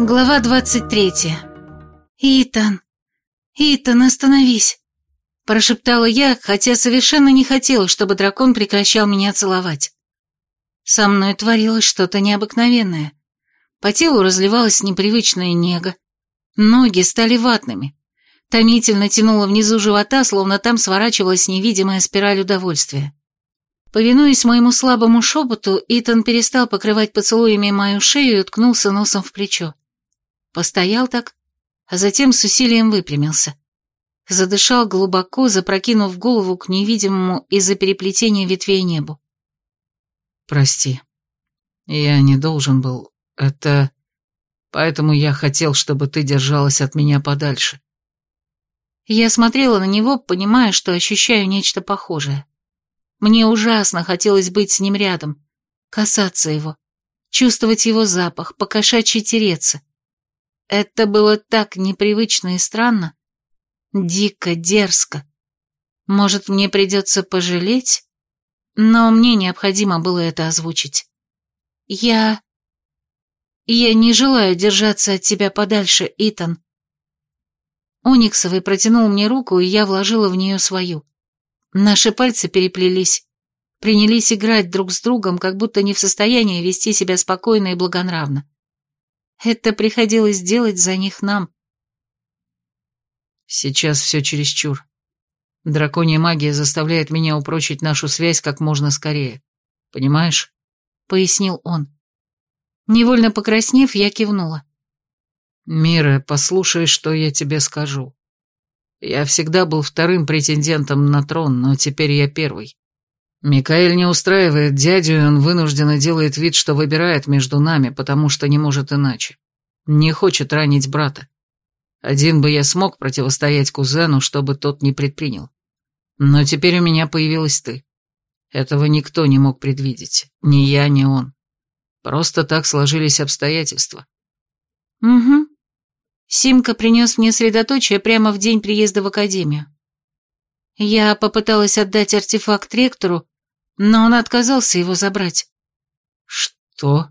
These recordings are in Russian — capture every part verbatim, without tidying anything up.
Глава двадцать третья. «Итан, Итан, остановись!» Прошептала я, хотя совершенно не хотела, чтобы дракон прекращал меня целовать. Со мной творилось что-то необыкновенное. По телу разливалась непривычная нега. Ноги стали ватными. Томительно тянуло внизу живота, словно там сворачивалась невидимая спираль удовольствия. Повинуясь моему слабому шепоту, Итан перестал покрывать поцелуями мою шею и уткнулся носом в плечо. Постоял так, а затем с усилием выпрямился. Задышал глубоко, запрокинув голову к невидимому из-за переплетения ветвей небу. «Прости, я не должен был. Это... Поэтому я хотел, чтобы ты держалась от меня подальше». Я смотрела на него, понимая, что ощущаю нечто похожее. Мне ужасно хотелось быть с ним рядом, касаться его, чувствовать его запах, покошачьи тереться. Это было так непривычно и странно, дико, дерзко. Может, мне придется пожалеть, но мне необходимо было это озвучить. Я... Я не желаю держаться от тебя подальше, Итан. Ониксовый протянул мне руку, и я вложила в нее свою. Наши пальцы переплелись, принялись играть друг с другом, как будто не в состоянии вести себя спокойно и благонравно. Это приходилось делать за них нам. Сейчас все чересчур. Драконья магия заставляет меня упрочить нашу связь как можно скорее. Понимаешь? Пояснил он. Невольно покраснев, я кивнула. Мира, послушай, что я тебе скажу. Я всегда был вторым претендентом на трон, но теперь я первый. Микаэль не устраивает дядю, и он вынужденно делает вид, что выбирает между нами, потому что не может иначе. Не хочет ранить брата. Один бы я смог противостоять кузену, чтобы тот не предпринял. Но теперь у меня появилась ты. Этого никто не мог предвидеть. Ни я, ни он. Просто так сложились обстоятельства. Угу. Симка принес мне средоточие прямо в день приезда в академию. Я попыталась отдать артефакт ректору, но он отказался его забрать. Что?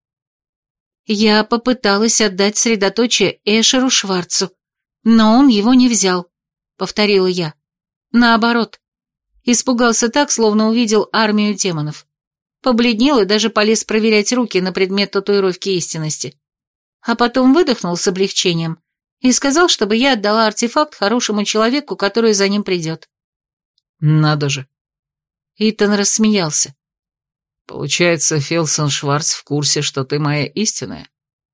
Я попыталась отдать средоточие Эшеру Шварцу, но он его не взял, повторила я. Наоборот. Испугался так, словно увидел армию демонов. Побледнел и даже полез проверять руки на предмет татуировки истинности. А потом выдохнул с облегчением и сказал, чтобы я отдала артефакт хорошему человеку, который за ним придет. Надо же. Итан рассмеялся. Получается, Фелсон Шварц в курсе, что ты моя истинная?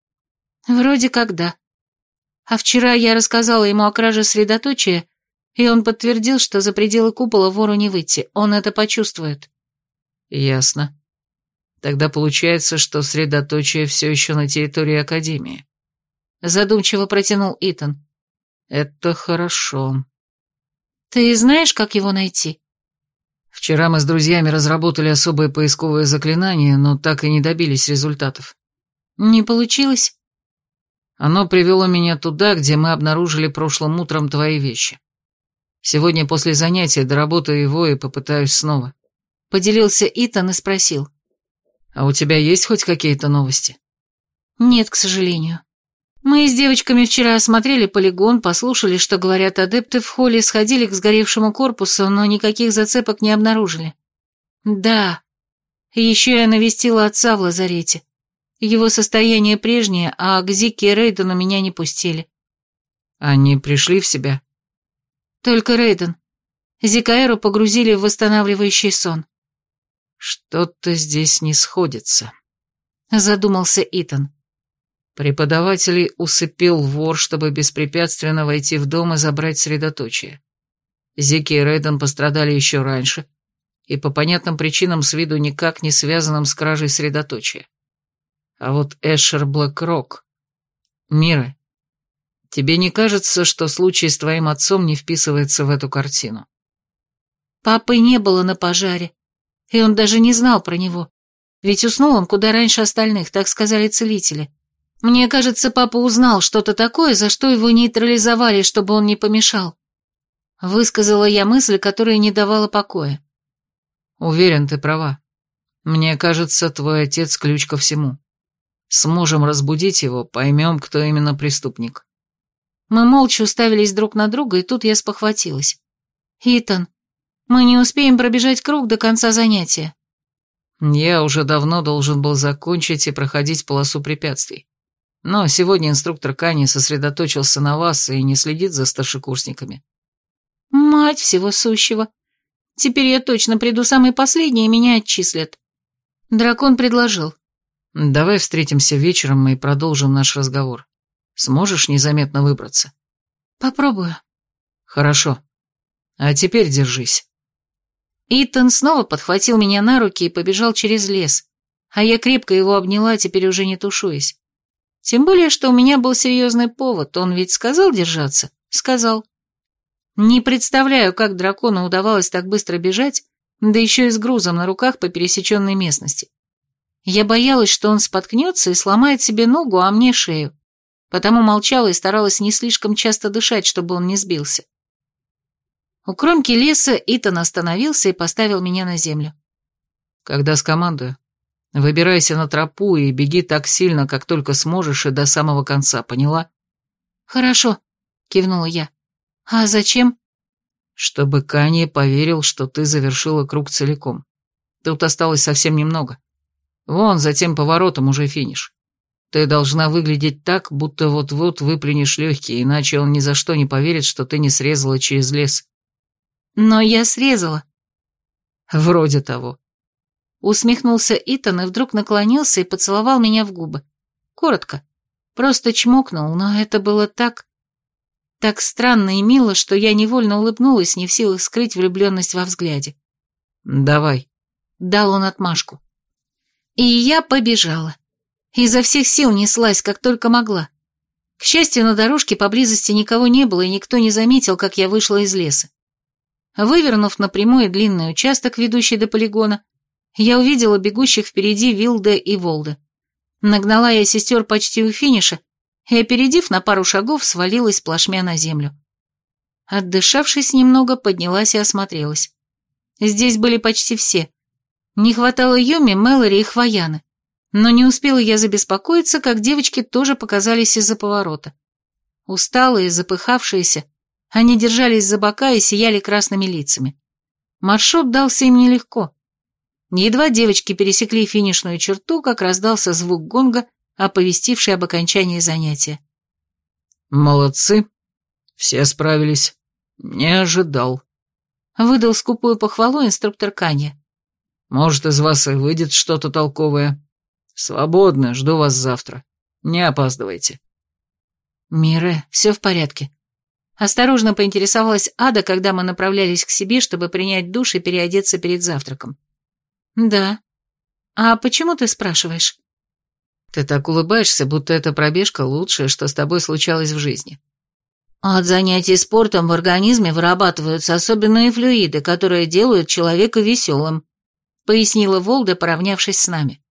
Вроде как да. А вчера я рассказала ему о краже средоточия, и он подтвердил, что за пределы купола вору не выйти, он это почувствует. Ясно. Тогда получается, что средоточие все еще на территории Академии. Задумчиво протянул Итан. Это хорошо. Ты знаешь, как его найти? Вчера мы с друзьями разработали особое поисковое заклинание, но так и не добились результатов. Не получилось? Оно привело меня туда, где мы обнаружили прошлым утром твои вещи. Сегодня после занятия доработаю его и попытаюсь снова. Поделился Итан и спросил. А у тебя есть хоть какие-то новости? Нет, к сожалению. Мы с девочками вчера осмотрели полигон, послушали, что говорят адепты в холле, сходили к сгоревшему корпусу, но никаких зацепок не обнаружили. Да, еще я навестила отца в лазарете. Его состояние прежнее, а к Зикке и Рейдену меня не пустили. Они пришли в себя? Только Рейден. Зикаэру погрузили в восстанавливающий сон. Что-то здесь не сходится, задумался Итан. Преподавателей усыпил вор, чтобы беспрепятственно войти в дом и забрать средоточие. Зики и Рейден пострадали еще раньше, и по понятным причинам с виду никак не связанным с кражей средоточия. А вот Эшер Блэкрок... Мира, тебе не кажется, что случай с твоим отцом не вписывается в эту картину? Папы не было на пожаре, и он даже не знал про него. Ведь уснул он куда раньше остальных, так сказали целители. Мне кажется, папа узнал что-то такое, за что его нейтрализовали, чтобы он не помешал. Высказала я мысль, которая не давала покоя. Уверен, ты права. Мне кажется, твой отец ключ ко всему. Сможем разбудить его, поймем, кто именно преступник». Мы молча уставились друг на друга, и тут я спохватилась. «Итан, мы не успеем пробежать круг до конца занятия». Я уже давно должен был закончить и проходить полосу препятствий. Но сегодня инструктор Кани сосредоточился на вас и не следит за старшекурсниками. Мать всего сущего. Теперь я точно приду самый последний, и меня отчислят. Дракон предложил. Давай встретимся вечером и продолжим наш разговор. Сможешь незаметно выбраться? Попробую. Хорошо. А теперь держись. Итан снова подхватил меня на руки и побежал через лес, а я крепко его обняла, теперь уже не тушуясь. Тем более, что у меня был серьезный повод, он ведь сказал держаться? Сказал. Не представляю, как дракону удавалось так быстро бежать, да еще и с грузом на руках по пересеченной местности. Я боялась, что он споткнется и сломает себе ногу, а мне шею, потому молчала и старалась не слишком часто дышать, чтобы он не сбился. У кромки леса Итан остановился и поставил меня на землю. Когда скомандую, выбирайся на тропу и беги так сильно, как только сможешь, и до самого конца, поняла? Хорошо, кивнула я. А зачем? Чтобы Канье поверил, что ты завершила круг целиком. Тут осталось совсем немного. Вон, за тем поворотом уже финиш. Ты должна выглядеть так, будто вот-вот выплюнешь легкие, иначе он ни за что не поверит, что ты не срезала через лес. Но я срезала. Вроде того. Усмехнулся Итан и вдруг наклонился и поцеловал меня в губы. Коротко. Просто чмокнул, но это было так... Так странно и мило, что я невольно улыбнулась, не в силах скрыть влюбленность во взгляде. «Давай», — дал он отмашку. И я побежала. Изо всех сил неслась, как только могла. К счастью, на дорожке поблизости никого не было, и никто не заметил, как я вышла из леса. Вывернув на прямой и длинный участок, ведущий до полигона, я увидела бегущих впереди Вилда и Волда. Нагнала я сестер почти у финиша, и, опередив на пару шагов, свалилась плашмя на землю. Отдышавшись немного, поднялась и осмотрелась. Здесь были почти все. Не хватало Юми, Мэлори и Хвояны. Но не успела я забеспокоиться, как девочки тоже показались из-за поворота. Усталые, запыхавшиеся, они держались за бока и сияли красными лицами. Маршрут дался им нелегко. Едва девочки пересекли финишную черту, как раздался звук гонга, оповестивший об окончании занятия. «Молодцы. Все справились. Не ожидал», — выдал скупую похвалу инструктор Канье. «Может, из вас и выйдет что-то толковое. Свободно, жду вас завтра. Не опаздывайте». «Мире, все в порядке?» Осторожно поинтересовалась Ада, когда мы направлялись к себе, чтобы принять душ и переодеться перед завтраком. «Да. А почему ты спрашиваешь?» «Ты так улыбаешься, будто эта пробежка лучшее, что с тобой случалось в жизни». «От занятий спортом в организме вырабатываются особенные флюиды, которые делают человека веселым», пояснила Волда, поравнявшись с нами.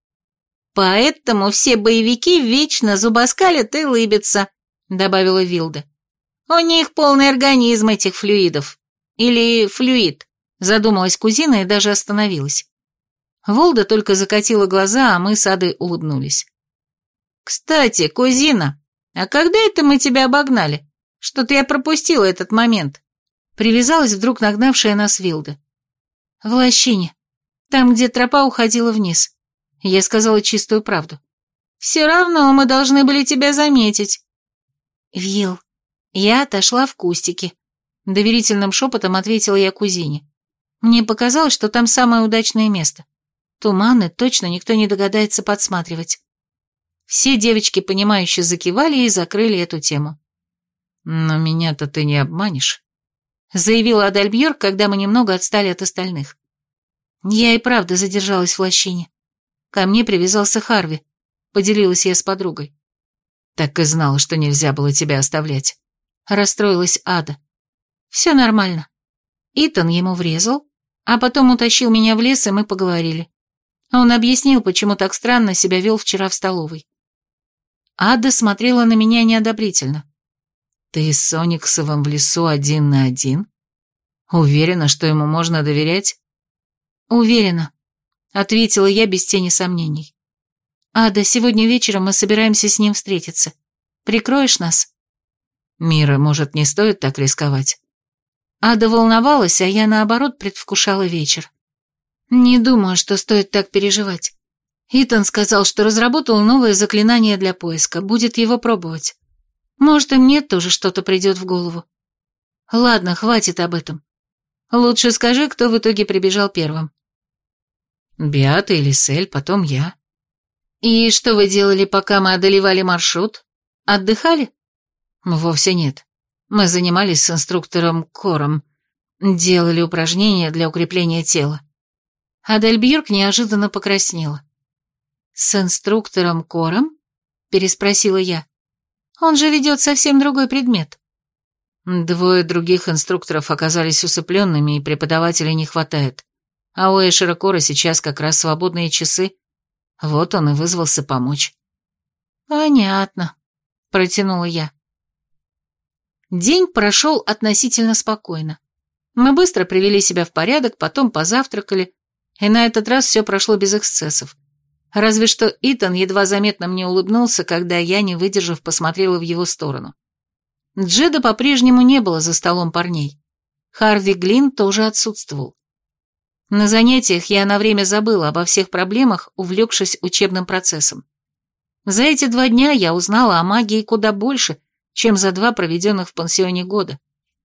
«Поэтому все боевики вечно зубоскалят и лыбятся», добавила Вилда. «У них полный организм этих флюидов. Или флюид», задумалась кузина и даже остановилась. Волда только закатила глаза, а мы с Адой улыбнулись. «Кстати, кузина, а когда это мы тебя обогнали? Что-то я пропустила этот момент». Привязалась вдруг нагнавшая нас Вилда. «В лощине, там, где тропа уходила вниз». Я сказала чистую правду. «Все равно мы должны были тебя заметить». «Вил, я отошла в кустики», — доверительным шепотом ответила я кузине. «Мне показалось, что там самое удачное место. Туманы точно никто не догадается подсматривать». Все девочки, понимающе закивали и закрыли эту тему. «Но меня-то ты не обманешь», — заявила Адальбьер, когда мы немного отстали от остальных. Я и правда задержалась в лощине. Ко мне привязался Харви, поделилась я с подругой. «Так и знала, что нельзя было тебя оставлять», — расстроилась Ада. «Все нормально. Итан ему врезал, а потом утащил меня в лес, и мы поговорили. Он объяснил, почему так странно себя вел вчера в столовой». Ада смотрела на меня неодобрительно. «Ты с Ониксовым в лесу один на один? Уверена, что ему можно доверять?» «Уверена», — ответила я без тени сомнений. Ада, сегодня вечером мы собираемся с ним встретиться. Прикроешь нас? Мира, может, не стоит так рисковать? Ада волновалась, а я, наоборот, предвкушала вечер. Не думаю, что стоит так переживать. Итан сказал, что разработал новое заклинание для поиска, будет его пробовать. Может, и мне тоже что-то придет в голову. Ладно, хватит об этом. Лучше скажи, кто в итоге прибежал первым. Беата или Сель, потом я. И что вы делали, пока мы одолевали маршрут? Отдыхали? Вовсе нет. Мы занимались с инструктором Кором, делали упражнения для укрепления тела. Адельбьюрк неожиданно покраснела. «С инструктором Кором?» – переспросила я. «Он же ведет совсем другой предмет». Двое других инструкторов оказались усыпленными, и преподавателей не хватает. А у Эшера Кора сейчас как раз свободные часы. Вот он и вызвался помочь. «Понятно», – протянула я. День прошел относительно спокойно. Мы быстро привели себя в порядок, потом позавтракали, и на этот раз все прошло без эксцессов. Разве что Итан едва заметно мне улыбнулся, когда я, не выдержав, посмотрела в его сторону. Джеда по-прежнему не было за столом парней. Харви Глин тоже отсутствовал. На занятиях я на время забыла обо всех проблемах, увлекшись учебным процессом. За эти два дня я узнала о магии куда больше, чем за два проведенных в пансионе года.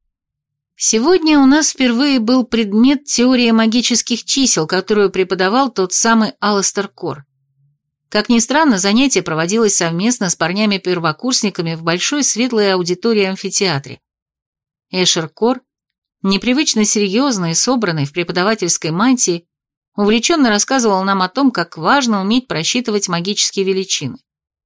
Сегодня у нас впервые был предмет теория магических чисел, которую преподавал тот самый Аластер Кор. Как ни странно, занятие проводилось совместно с парнями-первокурсниками в большой светлой аудитории амфитеатре. Эшер Кор, непривычно серьезный и собранный в преподавательской мантии, увлеченно рассказывал нам о том, как важно уметь просчитывать магические величины.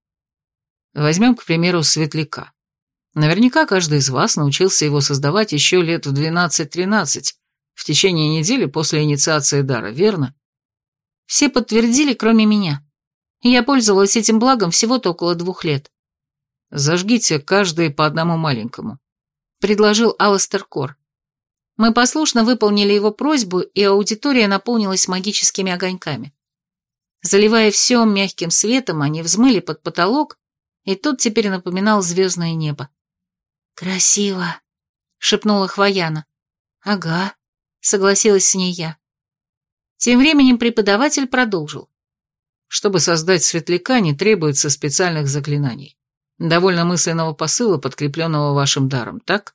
Возьмем, к примеру, светляка. Наверняка каждый из вас научился его создавать еще лет в двенадцать-тринадцать, в течение недели после инициации дара, верно? Все подтвердили, кроме меня. Я пользовалась этим благом всего-то около двух лет. Зажгите каждый по одному маленькому, предложил Аластер Кор. Мы послушно выполнили его просьбу, и аудитория наполнилась магическими огоньками. Заливая все мягким светом, они взмыли под потолок, и тот теперь напоминал звездное небо. «Красиво», — шепнула Хвояна. «Ага», — согласилась с ней я. Тем временем преподаватель продолжил. Чтобы создать светляка, не требуется специальных заклинаний. Довольно мысленного посыла, подкрепленного вашим даром, так?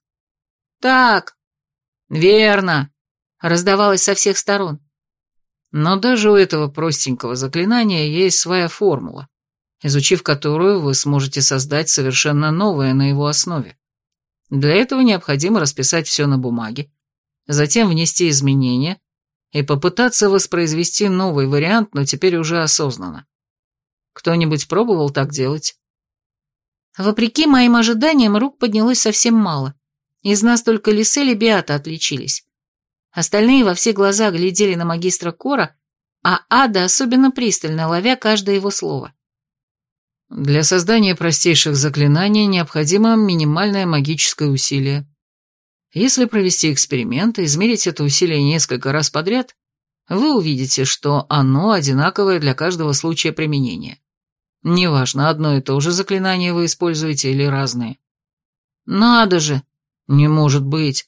Так. Верно, раздавалось со всех сторон. Но даже у этого простенького заклинания есть своя формула, изучив которую вы сможете создать совершенно новое на его основе. Для этого необходимо расписать все на бумаге, затем внести изменения и попытаться воспроизвести новый вариант, но теперь уже осознанно. Кто-нибудь пробовал так делать? Вопреки моим ожиданиям, рук поднялось совсем мало. Из нас только Лисель и Беата отличились. Остальные во все глаза глядели на магистра Кора, а Ада особенно пристально, ловя каждое его слово. Для создания простейших заклинаний необходимо минимальное магическое усилие. Если провести эксперимент и измерить это усилие несколько раз подряд, вы увидите, что оно одинаковое для каждого случая применения. Неважно, одно и то же заклинание вы используете или разные. Надо же! Не может быть.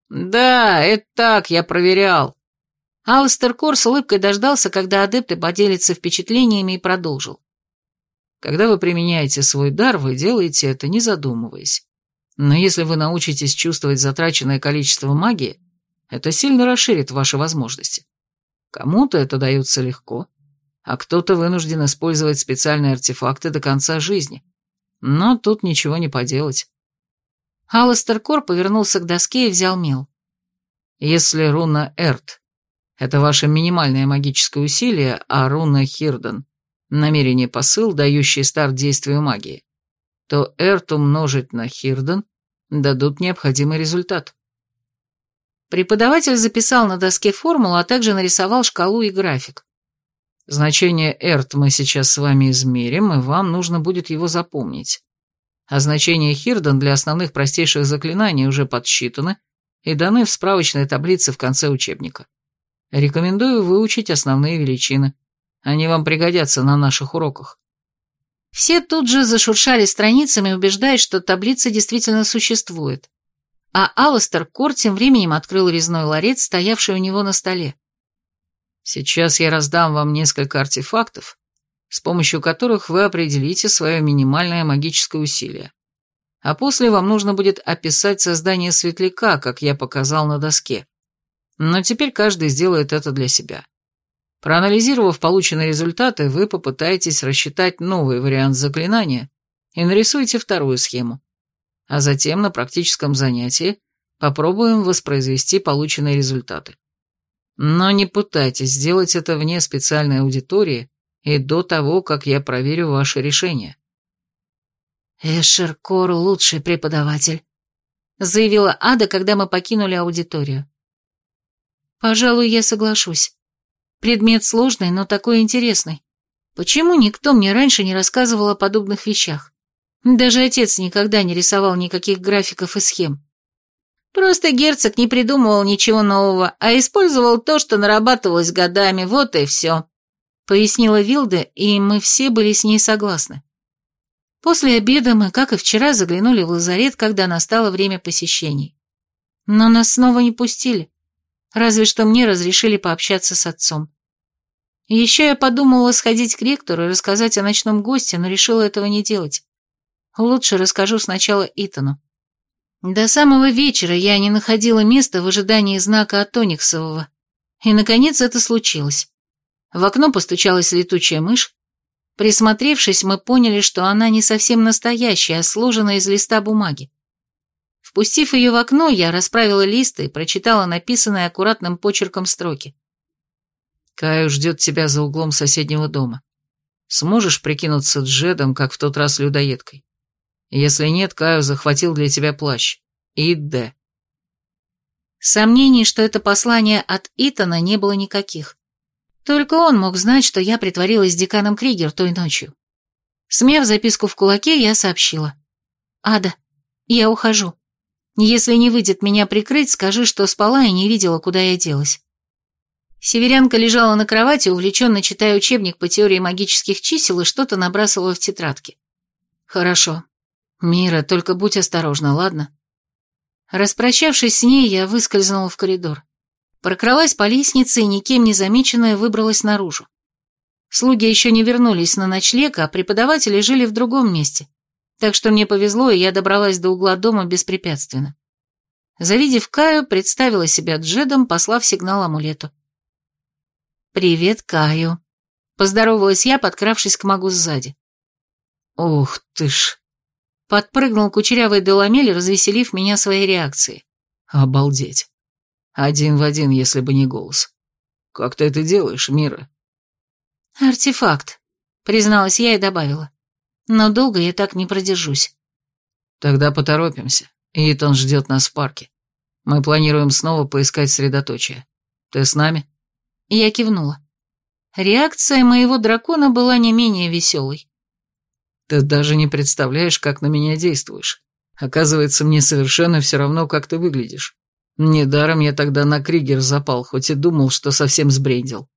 Да, это так, я проверял. Аластер Кор с улыбкой дождался, когда адепты поделятся впечатлениями, и продолжил. Когда вы применяете свой дар, вы делаете это, не задумываясь. Но если вы научитесь чувствовать затраченное количество магии, это сильно расширит ваши возможности. Кому-то это дается легко, а кто-то вынужден использовать специальные артефакты до конца жизни. Но тут ничего не поделать. Аластер Кор повернулся к доске и взял мел. Если руна Эрт — это ваше минимальное магическое усилие, а руна Хирден — намерение посыл, дающий старт действию магии, то Эрт умножить на Хирден дадут необходимый результат. Преподаватель записал на доске формулу, а также нарисовал шкалу и график. Значение Эрт мы сейчас с вами измерим, и вам нужно будет его запомнить. А значения Хирден для основных простейших заклинаний уже подсчитаны и даны в справочной таблице в конце учебника. Рекомендую выучить основные величины, Они вам пригодятся на наших уроках». Все тут же зашуршали страницами, убеждаясь, что таблица действительно существует. А Алластер Кор тем временем открыл резной ларец, стоявший у него на столе. «Сейчас я раздам вам несколько артефактов, с помощью которых вы определите свое минимальное магическое усилие. А после вам нужно будет описать создание светляка, как я показал на доске. Но теперь каждый сделает это для себя. Проанализировав полученные результаты, вы попытаетесь рассчитать новый вариант заклинания и нарисуете вторую схему. А затем на практическом занятии попробуем воспроизвести полученные результаты. Но не пытайтесь сделать это вне специальной аудитории и до того, как я проверю ваше решение». «Эшер Кор лучший преподаватель», — заявила Ада, когда мы покинули аудиторию. «Пожалуй, я соглашусь. Предмет сложный, но такой интересный. Почему никто мне раньше не рассказывал о подобных вещах? Даже отец никогда не рисовал никаких графиков и схем. Просто герцог не придумывал ничего нового, а использовал то, что нарабатывалось годами, вот и все», — пояснила Вилда, и мы все были с ней согласны. После обеда мы, как и вчера, заглянули в лазарет, когда настало время посещений. Но нас снова не пустили. Разве что мне разрешили пообщаться с отцом. Еще я подумала сходить к ректору и рассказать о ночном госте, но решила этого не делать. Лучше расскажу сначала Итану. До самого вечера я не находила места в ожидании знака от Ониксового. И, наконец, это случилось. В окно постучалась летучая мышь. Присмотревшись, мы поняли, что она не совсем настоящая, а сложена из листа бумаги. Впустив ее в окно, я расправила лист и прочитала написанные аккуратным почерком строки. «Каю ждет тебя за углом соседнего дома. Сможешь прикинуться Джедом, как в тот раз людоедкой? Если нет, Каю захватил для тебя плащ. И Д». Сомнений, что это послание от Итана, не было никаких. Только он мог знать, что я притворилась деканом Кригер той ночью. Смяв записку в кулаке, я сообщила. «Ада, я ухожу. Если не выйдет меня прикрыть, скажи, что спала и не видела, куда я делась». Северянка лежала на кровати, увлеченно читая учебник по теории магических чисел и что-то набрасывала в тетрадке. «Хорошо. Мира, только будь осторожна, ладно?» Распрощавшись с ней, я выскользнула в коридор. Прокралась по лестнице и, никем не замеченная, выбралась наружу. Слуги еще не вернулись на ночлег, а преподаватели жили в другом месте, так что мне повезло, и я добралась до угла дома беспрепятственно. Завидев Каю, представила себя Джедом, послав сигнал амулету. «Привет, Каю», — поздоровалась я, подкравшись к магу сзади. «Ух ты ж!» — подпрыгнул кучерявый Деламель, развеселив меня своей реакцией. «Обалдеть! Один в один, если бы не голос. Как ты это делаешь, Мира?» «Артефакт», — призналась я и добавила. «Но долго я так не продержусь». «Тогда поторопимся. Итан ждет нас в парке. Мы планируем снова поискать средоточие. Ты с нами?» Я кивнула. Реакция моего дракона была не менее веселой. «Ты даже не представляешь, как на меня действуешь. Оказывается, мне совершенно все равно, как ты выглядишь. Недаром я тогда на Кригер запал, хоть и думал, что совсем сбрендил».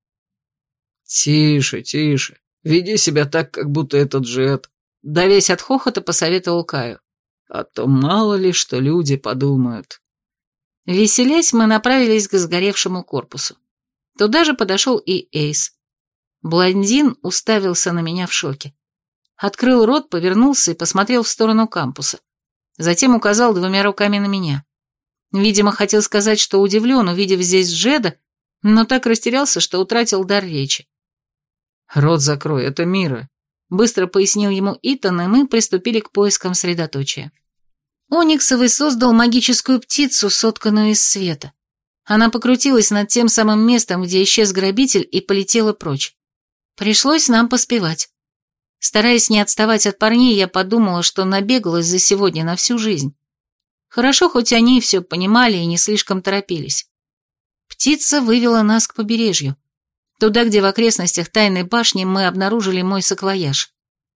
«Тише, тише. Веди себя так, как будто это Джед», — давясь от хохота, посоветовал Каю. «А то мало ли, что люди подумают». Веселясь, мы направились к сгоревшему корпусу. Туда же подошел и Эйс. Блондин уставился на меня в шоке. Открыл рот, повернулся и посмотрел в сторону кампуса. Затем указал двумя руками на меня. Видимо, хотел сказать, что удивлен, увидев здесь Джеда, но так растерялся, что утратил дар речи. «Рот закрой, это Мира», — быстро пояснил ему Итан, и мы приступили к поискам средоточия. Ониксовый создал магическую птицу, сотканную из света. Она покрутилась над тем самым местом, где исчез грабитель, и полетела прочь. Пришлось нам поспевать. Стараясь не отставать от парней, я подумала, что набегалась за сегодня на всю жизнь. Хорошо, хоть они все понимали и не слишком торопились. Птица вывела нас к побережью, туда, где в окрестностях тайной башни мы обнаружили мой саквояж.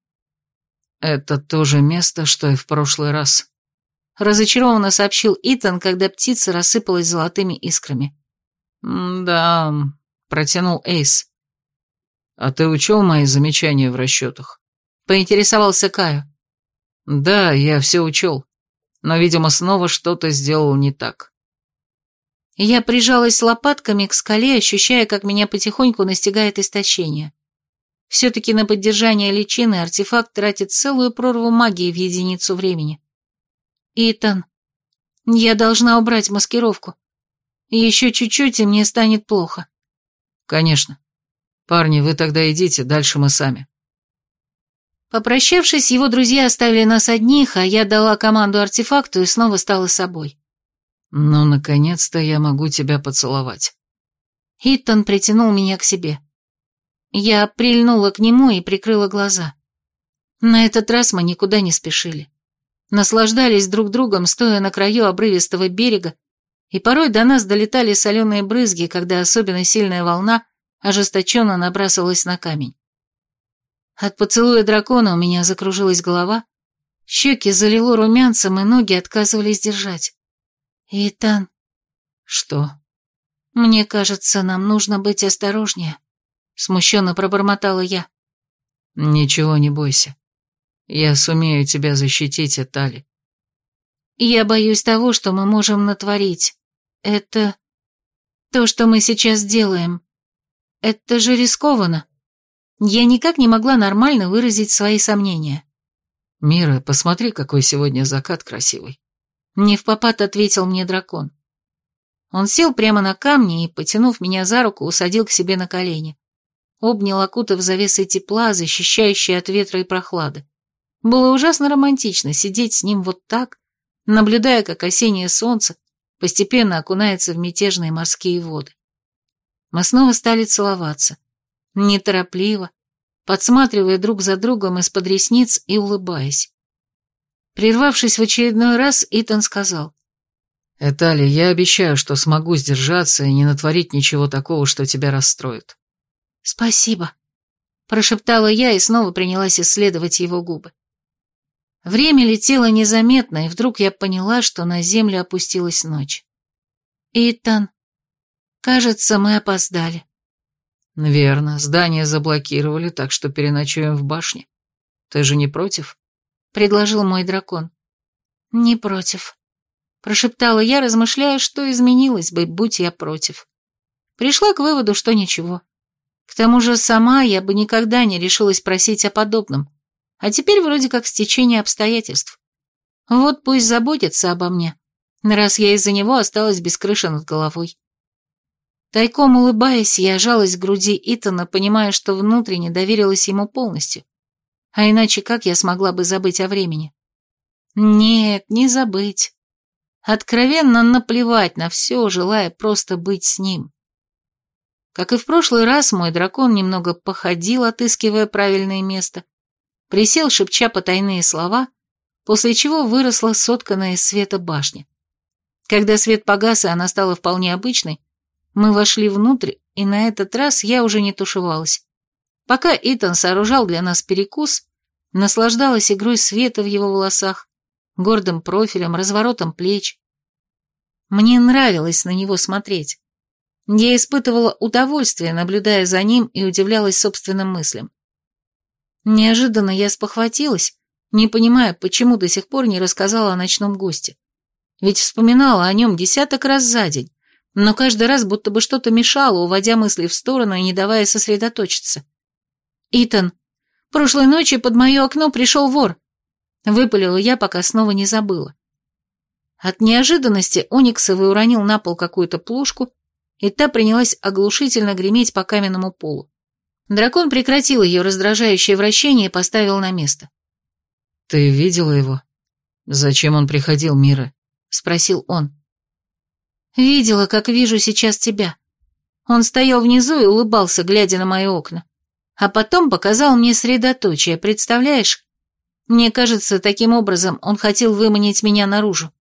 «Это то же место, что и в прошлый раз», — разочарованно сообщил Итан, когда птица рассыпалась золотыми искрами. «Да», — протянул Эйс. А ты учел мои замечания в расчетах? Поинтересовался Каю. Да, я все учел, но, видимо, снова что-то сделал не так. Я прижалась лопатками к скале, ощущая, как меня потихоньку настигает истощение. Все-таки на поддержание личины артефакт тратит целую прорву магии в единицу времени. Итан, я должна убрать маскировку. Еще чуть-чуть, и мне станет плохо. Конечно. Парни, вы тогда идите, дальше мы сами. Попрощавшись, его друзья оставили нас одних, а я дала команду артефакту и снова стала собой. Ну, наконец-то я могу тебя поцеловать. Итан притянул меня к себе. Я прильнула к нему и прикрыла глаза. На этот раз мы никуда не спешили. Наслаждались друг другом, стоя на краю обрывистого берега, и порой до нас долетали соленые брызги, когда особенно сильная волна ожесточенно набрасывалась на камень. От поцелуя дракона у меня закружилась голова, щеки залило румянцем, и ноги отказывались держать. «Итан...» «Что?» «Мне кажется, нам нужно быть осторожнее», — смущенно пробормотала я. «Ничего не бойся. Я сумею тебя защитить, Этали». «Я боюсь того, что мы можем натворить. Это... то, что мы сейчас делаем. Это же рискованно». Я никак не могла нормально выразить свои сомнения. «Мира, посмотри, какой сегодня закат красивый». Невпопад ответил мне дракон. Он сел прямо на камни и, потянув меня за руку, усадил к себе на колени. Обнял, окутав завесой тепла, защищающей от ветра и прохлады. Было ужасно романтично сидеть с ним вот так, наблюдая, как осеннее солнце постепенно окунается в мятежные морские воды. Мы снова стали целоваться. Неторопливо, подсматривая друг за другом из-под ресниц и улыбаясь. Прервавшись в очередной раз, Итан сказал: «Этали, я обещаю, что смогу сдержаться и не натворить ничего такого, что тебя расстроит». «Спасибо», — прошептала я и снова принялась исследовать его губы. Время летело незаметно, и вдруг я поняла, что на землю опустилась ночь. «Итан, кажется, мы опоздали». «Верно, здание заблокировали, так что переночуем в башне. Ты же не против?» — предложил мой дракон. «Не против», — прошептала я, размышляя, что изменилось бы, будь я против. Пришла к выводу, что ничего. К тому же сама я бы никогда не решилась просить о подобном, а теперь вроде как стечение обстоятельств. Вот пусть заботится обо мне, раз я из-за него осталась без крыши над головой. Тайком улыбаясь, я жалась к груди Итана, понимая, что внутренне доверилась ему полностью. А иначе как я смогла бы забыть о времени? Нет, не забыть. Откровенно наплевать на все, желая просто быть с ним. Как и в прошлый раз, мой дракон немного походил, отыскивая правильное место, присел, шепча потайные слова, после чего выросла сотканная из света башня. Когда свет погас, и она стала вполне обычной, мы вошли внутрь, и на этот раз я уже не тушевалась. Пока Итан сооружал для нас перекус, наслаждалась игрой света в его волосах, гордым профилем, разворотом плеч. Мне нравилось на него смотреть. Я испытывала удовольствие, наблюдая за ним, и удивлялась собственным мыслям. Неожиданно я спохватилась, не понимая, почему до сих пор не рассказала о ночном госте. Ведь вспоминала о нем десяток раз за день, но каждый раз будто бы что-то мешало, уводя мысли в сторону и не давая сосредоточиться. «Итан, прошлой ночью под мое окно пришел вор», — выпалила я, пока снова не забыла. От неожиданности Ониксовый уронил на пол какую-то плошку, и та принялась оглушительно греметь по каменному полу. Дракон прекратил ее раздражающее вращение и поставил на место. «Ты видела его? Зачем он приходил, Мира?» — спросил он. «Видела, как вижу сейчас тебя. Он стоял внизу и улыбался, глядя на мои окна. А потом показал мне средоточие, представляешь? Мне кажется, таким образом он хотел выманить меня наружу».